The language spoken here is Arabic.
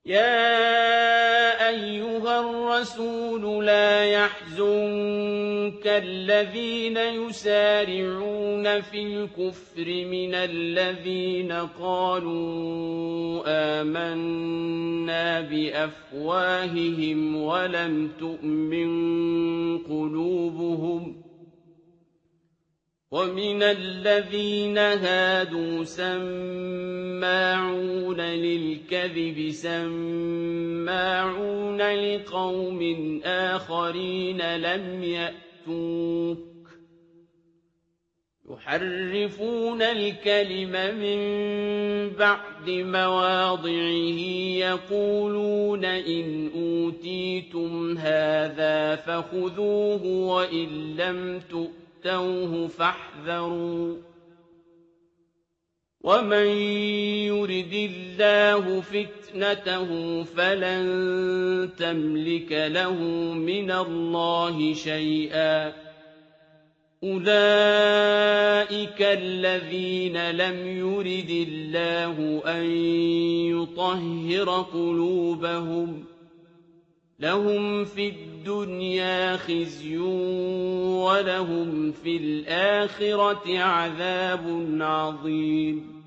يَا أَيُّهَا الرَّسُولُ لَا يَحْزُنكَ الَّذِينَ يُسَارِعُونَ فِي الْكُفْرِ مِنَ الَّذِينَ قَالُوا آمَنَّا بِأَفْوَاهِهِمْ وَلَمْ تُؤْمِن قُلُوبُهُمْ ۛ وَمِنَ الَّذِينَ هَادُوا سَمَّاعُونَ لِلْكَذِبِ سَمَّاعُونَ لِقَوْمٍ آخَرِينَ لَمْ يَأْتُوكَ ۖ يُحَرِّفُونَ الْكَلِمَ مِن بَعْدِ مَوَاضِعِهِ يَقُولُونَ إِنْ أُوتِيتُمْ هَٰذَا فَخُذُوهُ وَإِن لَّمْ تُؤْتَوْهُ فَاحْذَرُوا ۚ وَمَن يُرِدِ اللَّهُ فِتْنَتَهُ فَلَن تَمْلِكَ لَهُ مِنَ اللَّهِ شَيْئًا ۚ أُولَٰئِكَ الَّذِينَ لَمْ يُرِدِ اللَّهُ أَن يُطَهِّرَ قُلُوبَهُمْ ۚ لَهُمْ فِي الدُّنْيَا خِزْيٌ وَلَهُمْ فِي الْآخِرَةِ عَذَابٌ عَظِيمٌ.